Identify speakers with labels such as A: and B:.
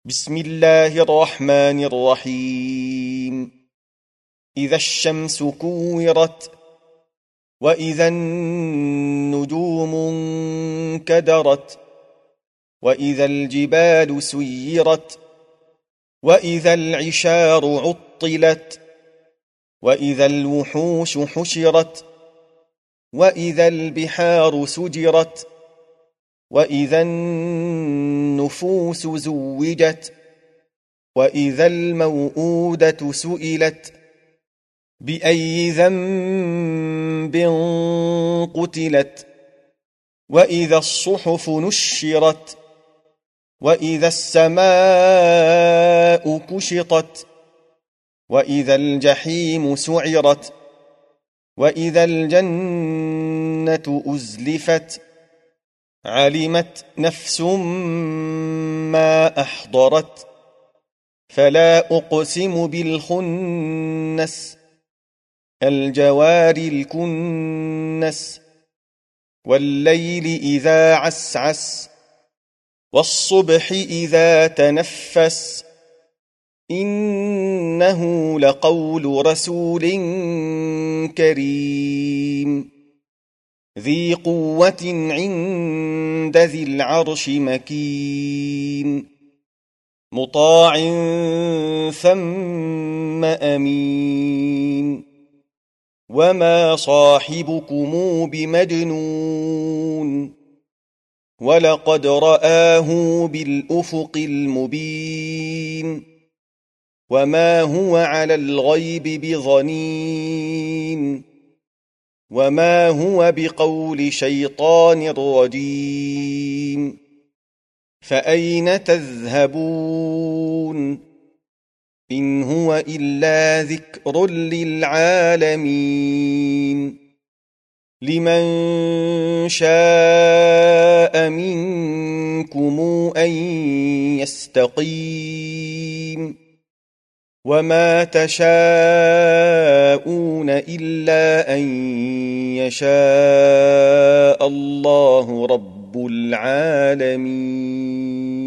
A: بسم الله الرحمن الرحيم. إذا الشمس كورت، وإذا النجوم انكدرت، وإذا الجبال سيرت، وإذا العشار عطلت، وإذا الوحوش حشرت، وإذا البحار سجرت، وإذا النفوس زوجت، وإذا الموءودة سئلت بأي ذنب قتلت، وإذا الصحف نشرت، وإذا السماء كشطت، وإذا الجحيم سعرت، وإذا الجنة أزلفت، علمت نفس ما أحضرت. فلا أقسم بالخنس، الجوار الكنس، والليل إذا عسعس، والصبح إذا تنفس، إنه لقول رسول كريم ذي قوة عند ذي العرش مكين، مطاع ثم أمين. وما صاحبكم بمجنون، ولقد رآه بالأفق المبين، وما هو على الغيب بضنين، وما هو بقول شيطان رجيم. فأين تذهبون؟ إن هو إلا ذكر للعالمين، لمن شاء منكم أن يستقيم، وما تشاءون إلا أن يشاء الله رب العالمين.